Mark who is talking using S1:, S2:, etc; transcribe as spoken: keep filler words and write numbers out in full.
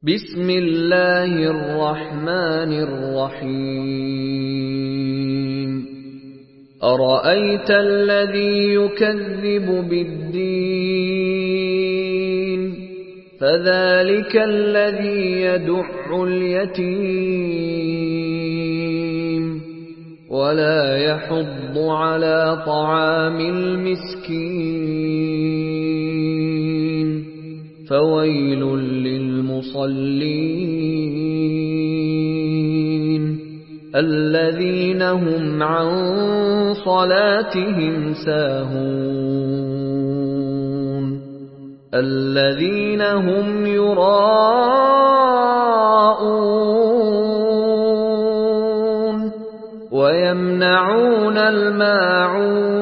S1: بسم الله الرحمن الرحيم أرأيت الذي يكذب بالدين فذلك الذي يدع اليتيم ولا يحض على طعام المسكين فويل للمصلين الذين هم عن صلاتهم ساهون الذين هم يراءون ويمنعون الماعون